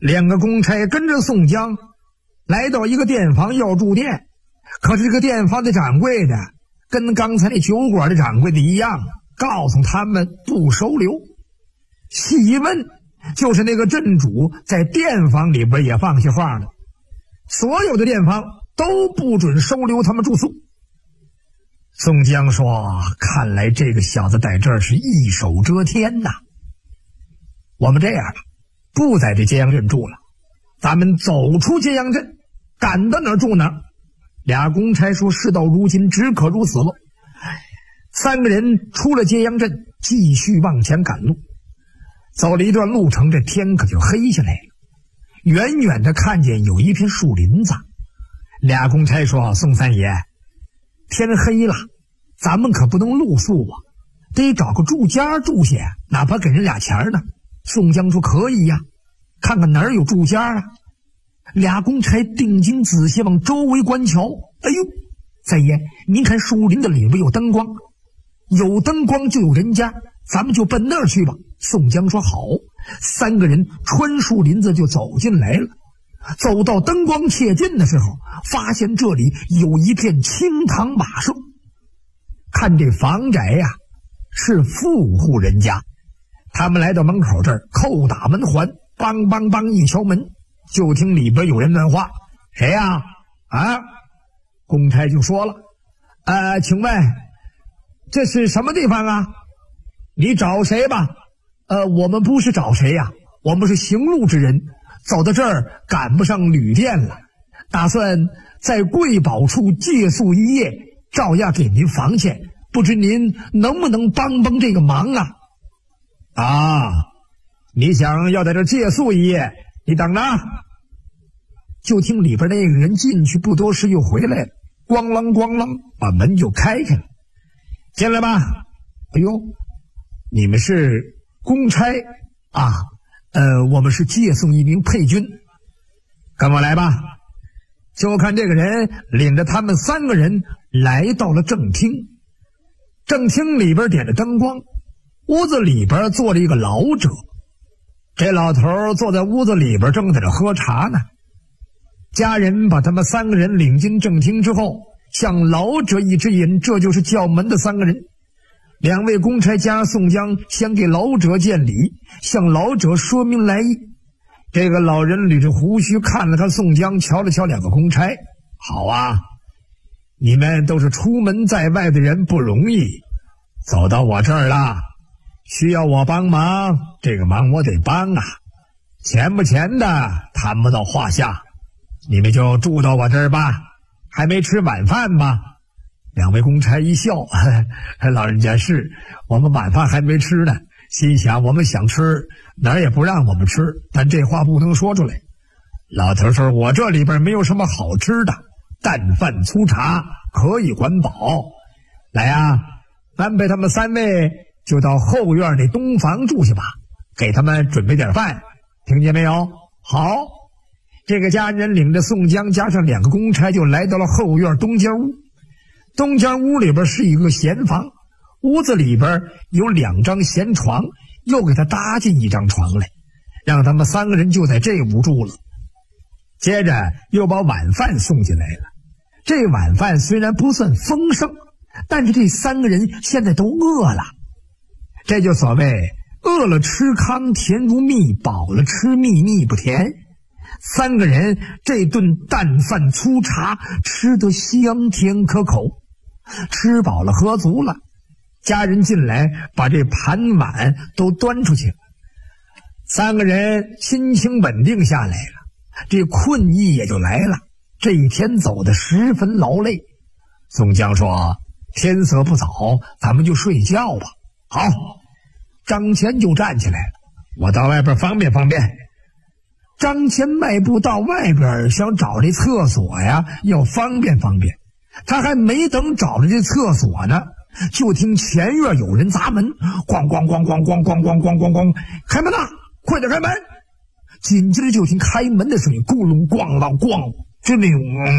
两个公差跟着宋江来到一个店房要住店，可是这个店房的掌柜的跟刚才那酒馆的掌柜的一样，告诉他们不收留。细一问，就是那个镇主在店房里边也放下话了，所有的店房都不准收留他们住宿。宋江说，看来这个小子在这儿是一手遮天呐。我们这样吧，不在这揭阳镇住了，咱们走出揭阳镇，赶到哪儿住哪儿。俩公差说，事到如今只可如此了。三个人出了揭阳镇，继续往前赶路。走了一段路程，这天可就黑下来了。远远的看见有一片树林子，俩公差说，宋三爷，天黑了，咱们可不能露宿啊，得找个住家住下，哪怕给人俩钱呢。宋江说，可以呀，看看哪儿有住家啊。俩公差定睛仔细往周围观瞧，哎呦，三爷，您看树林的里边有灯光，有灯光就有人家，咱们就奔那儿去吧。宋江说好，三个人穿树林子就走进来了。走到灯光切近的时候，发现这里有一片清堂马舍。看这房宅呀，是富户人家。他们来到门口这儿，叩打门环，梆梆梆一敲门，就听里边有人问话，谁呀？啊？公差就说了，请问这是什么地方啊？你找谁吧？我们不是找谁呀，我们是行路之人，走到这儿赶不上旅店了，打算在贵宝处借宿一夜，照样给您房钱，不知您能不能帮帮这个忙啊？啊，你想要在这借宿一夜，你等着。就听里边那个人进去不多时又回来了，咣啷咣啷把门就开开了。进来吧。哎呦，你们是公差啊？我们是借送一名配军，跟我来吧。就看这个人领着他们三个人来到了正厅。正厅里边点着灯光，屋子里边坐着一个老者。这老头坐在屋子里边正在这喝茶呢。家人把他们三个人领进正厅之后，向老者一指引，这就是叫门的三个人。两位公差加宋江先给老者见礼，向老者说明来意。这个老人捋着胡须看了看宋江，瞧了瞧两个公差，好啊，你们都是出门在外的人，不容易，走到我这儿了，需要我帮忙，这个忙我得帮啊，钱不钱的谈不到话下，你们就住到我这儿吧。还没吃晚饭吧？两位公差一笑，老人家是，我们晚饭还没吃呢，心想我们想吃哪儿也不让我们吃，但这话不能说出来。老头说，我这里边没有什么好吃的，淡饭粗茶可以管饱。来啊，安排他们三位就到后院那东房住去吧，给他们准备点饭，听见没有？好。这个家人领着宋江加上两个公差就来到了后院东间屋。东间屋里边是一个闲房，屋子里边有两张闲床，又给他搭进一张床来，让他们三个人就在这屋住了。接着又把晚饭送进来了。这晚饭虽然不算丰盛，但是这三个人现在都饿了。这就所谓饿了吃糠甜如蜜，饱了吃蜜蜜不甜。三个人这顿淡饭粗茶吃得香甜可口，吃饱了喝足了，家人进来把这盘碗都端出去了。三个人心情稳定下来了，这困意也就来了。这一天走得十分劳累。宋江说，天色不早，咱们就睡觉吧。好，张骞就站起来了，我到外边方便方便。张骞迈步到外边，想找这厕所呀，要方便方便。他还没等找着这厕所呢，就听前院有人砸门，咣咣咣咣咣咣咣咣咣咣，开门呐，快点开门！紧接着就听开门的声音，咕隆咣啷咣，就那种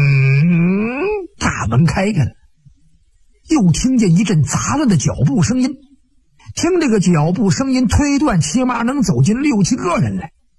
大门开开了。又听见一阵杂乱的脚步声音，听这个脚步声音推断起码能走进6、7个人来。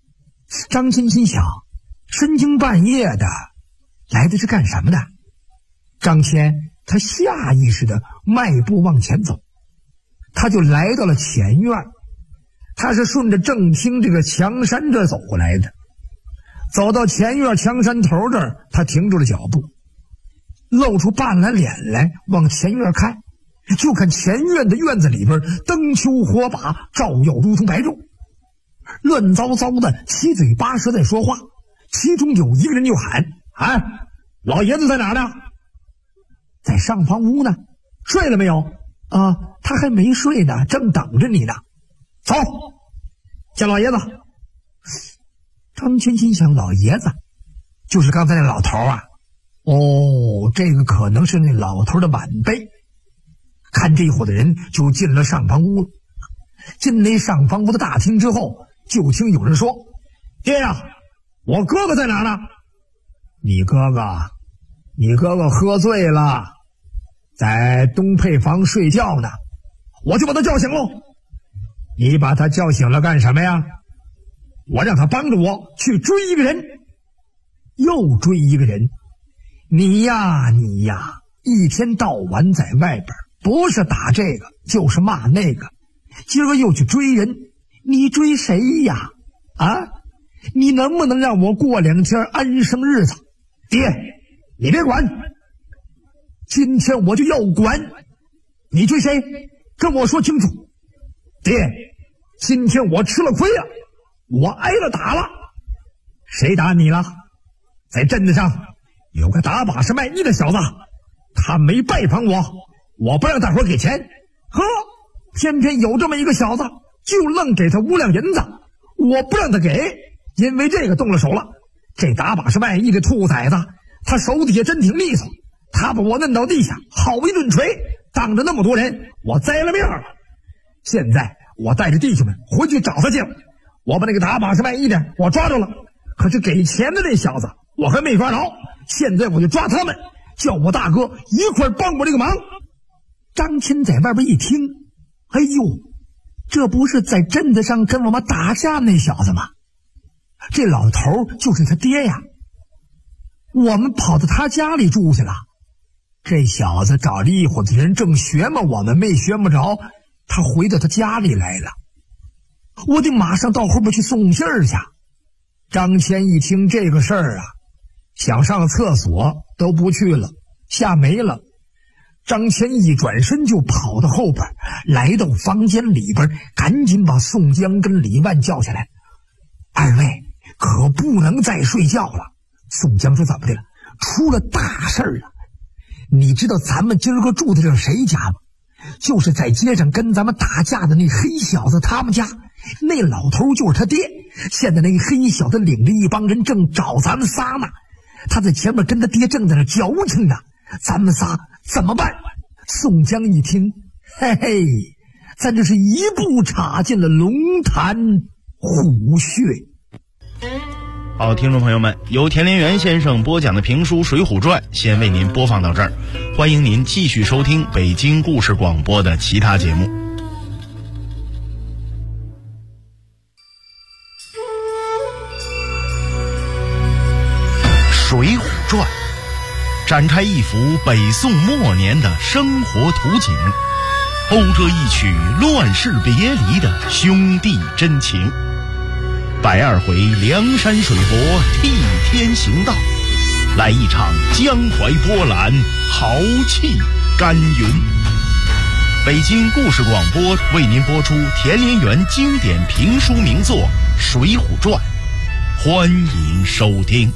张骞心想，深更半夜的来的是干什么的？张骞他下意识的迈步往前走，他就来到了前院。他是顺着正厅这个墙山这走过来的，走到前院墙山头这儿，他停住了脚步，露出半拉脸来往前院看，就看前院的院子里边灯球火把照耀如同白昼，乱糟糟的七嘴八舌在说话，其中有一个人就喊：哎，老爷子在哪呢？在上房屋呢。睡了没有？啊，他还没睡呢，正等着你呢。走，见老爷子。张骞心想，老爷子就是刚才那老头啊。哦，这个可能是那老头的晚辈。看这伙的人就进了上房屋了。进那上房屋的大厅之后，就听有人说：爹呀，我哥哥在哪呢？你哥哥喝醉了，在东配房睡觉呢，我就把他叫醒喽。你把他叫醒了干什么呀？我让他帮着我去追一个人。又追一个人？你呀，一天到晚在外边，不是打这个就是骂那个，今儿个又去追人，你追谁呀？啊，你能不能让我过2天安生日子？爹，你别管，今天我就要管。你追谁？跟我说清楚。爹，今天我吃了亏了，我挨了打了。谁打你了？在镇子上有个打把式卖艺的小子，他没拜访我，我不让大伙给钱，呵，偏偏有这么一个小子，就愣给他5两银子，我不让他给，因为这个动了手了。这打把式卖艺的兔崽子，他手底下真挺利索，他把我摁到地下，好一顿锤，当着那么多人，我栽了命了。现在我带着弟兄们回去找他去了，我把那个打把式卖艺的我抓住了，可是给钱的那小子我还没抓着，现在我就抓他们，叫我大哥一块帮我这个忙。张骞在外边一听，哎呦，这不是在镇子上跟我们打架那小子吗？这老头就是他爹呀，我们跑到他家里住去了。这小子找了一伙子人正学嘛，我们没学摸着，他回到他家里来了，我得马上到后边去送信儿去。张骞一听这个事儿啊，想上厕所都不去了，吓没了。张骞一转身就跑到后边，来到房间里边，赶紧把宋江跟李万叫起来。二位可不能再睡觉了。宋江说，怎么的了？出了大事儿了。你知道咱们今儿个住的这是谁家吗？就是在街上跟咱们打架的那黑小子他们家，那老头就是他爹。现在那黑小子领着一帮人正找咱们仨呢，他在前面跟他爹正在那矫情呢，咱们仨怎么办？宋江一听，嘿嘿，咱这是一步插进了龙潭虎穴。 好，听众朋友们，由田连元先生播讲的评书《水浒传》先为您播放到这儿，欢迎您继续收听北京故事广播的其他节目。《水浒传》展开一幅北宋末年的生活图景，欧着一曲乱世别离的兄弟真情。120回梁山水泊替天行道，来一场江淮波澜豪气干云。北京故事广播为您播出田连元经典评书名作《水浒传》，欢迎收听。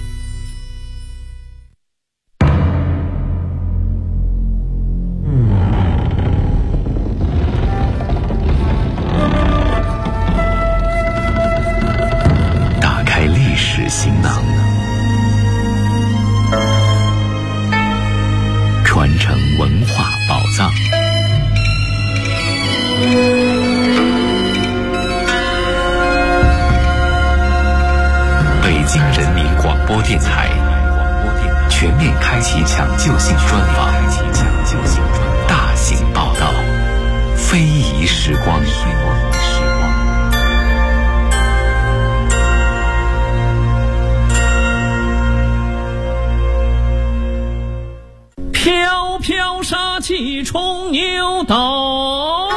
行囊，传承文化宝藏。北京人民广播电台全面开启抢救性专访，大型报道，非遗时光。 一重牛斗，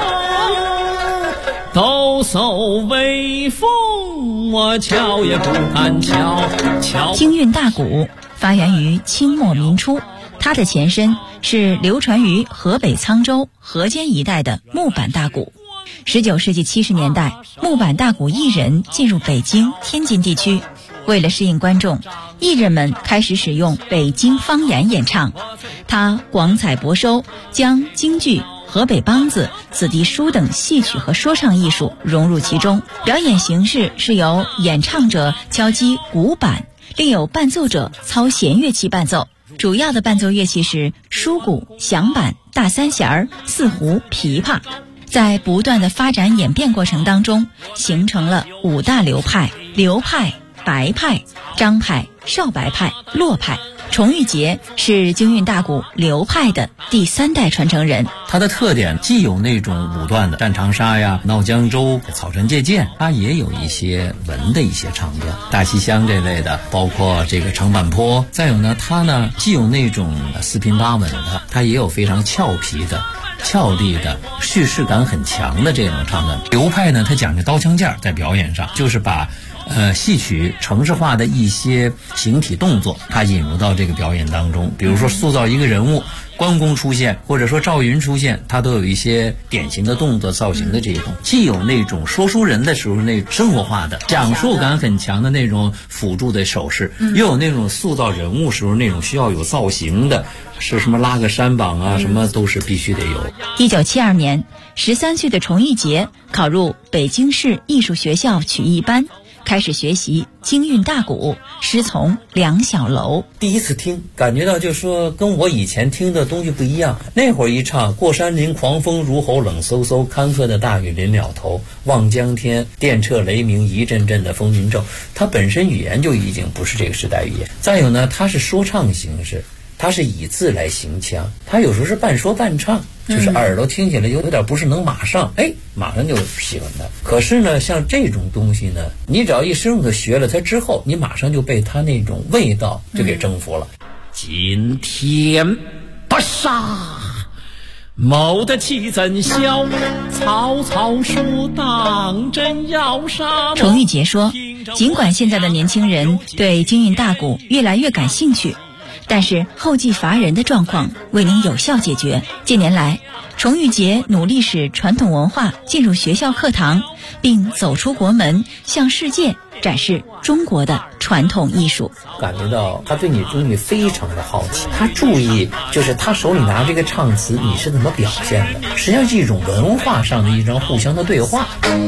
斗叟威风，我瞧也不敢瞧。 京韵大鼓发源于清末民初，它的前身是流传于河北沧州、河间一带的木板大鼓。19世纪70年代，木板大鼓艺人进入北京、天津地区，为了适应观众，艺人们开始使用北京方言演唱。他广采博收，将京剧、河北梆子、子弟书等戏曲和说唱艺术融入其中。表演形式是由演唱者敲击鼓板，另有伴奏者操弦乐器伴奏。主要的伴奏乐器是书鼓、响板、大三弦、四胡、琵琶。在不断的发展演变过程当中，形成了5大流派：刘派、白派、张派、少白派、骆派。崇玉杰是京韵大鼓刘派的第3代传承人。 它的特点既有那种武段的战长沙呀、闹江州、草船借箭，它也有一些文的一些唱段，大西厢这类的，包括这个长坂坡。再有呢，它呢既有那种四平八稳的，它也有非常俏皮的、俏丽的、叙事感很强的这种唱段。刘派呢，它讲究刀枪剑，在表演上就是把戏曲程式化的一些形体动作，它引入到这个表演当中。比如说塑造一个人物，关公出现，或者说赵云出现，它都有一些典型的动作造型的这种，既有那种说书人的时候那生活化的讲述感很强的那种辅助的手势，又有那种塑造人物时候那种需要有造型的，是什么拉个山膀啊，什么都是必须得有。 1972年，13岁的崇玉杰考入北京市艺术学校曲艺班，开始学习京韵大鼓，师从梁小楼。 第一次听，感觉到就是说跟我以前听的东西不一样。那会儿一唱过山林狂风如吼，冷飕飕坎坷的大雨临了头，望江天电掣雷鸣，一阵阵的风云骤。它本身语言就已经不是这个时代语言。再有呢，它是说唱形式，它是以字来行腔，它有时候是半说半唱，就是耳朵听起来有点不是能马上马上就喜欢它。可是呢，像这种东西呢，你只要一深入的学了它之后，你马上就被它那种味道就给征服了。 今天不杀，谋得其怎消？曹操说当真要杀。 崇玉杰说，尽管现在的年轻人对京韵大鼓越来越感兴趣，但是后继乏人的状况未能有效解决。近年来，崇玉杰努力使传统文化进入学校课堂，并走出国门，向世界展示中国的传统艺术。 感觉到他对你东西非常的好奇，他注意就是他手里拿这个唱词你是怎么表现的，实际上是一种文化上的一种互相的对话。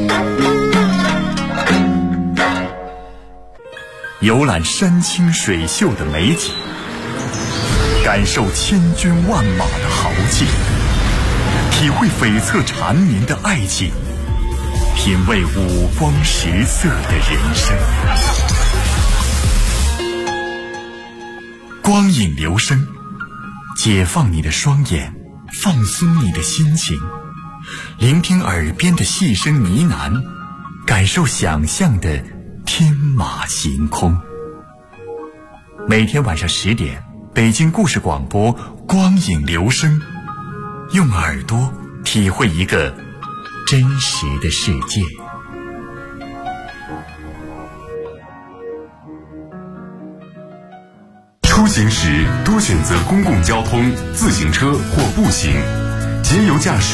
游览山清水秀的美景，感受千军万马的豪气，体会悱恻缠绵的爱情，品味五光十色的人生。光影流声，解放你的双眼，放松你的心情，聆听耳边的细声呢喃，感受想象的天马行空。每天晚上10点，北京故事广播光影流声，用耳朵体会一个真实的世界。出行时多选择公共交通、自行车或步行，节油驾驶。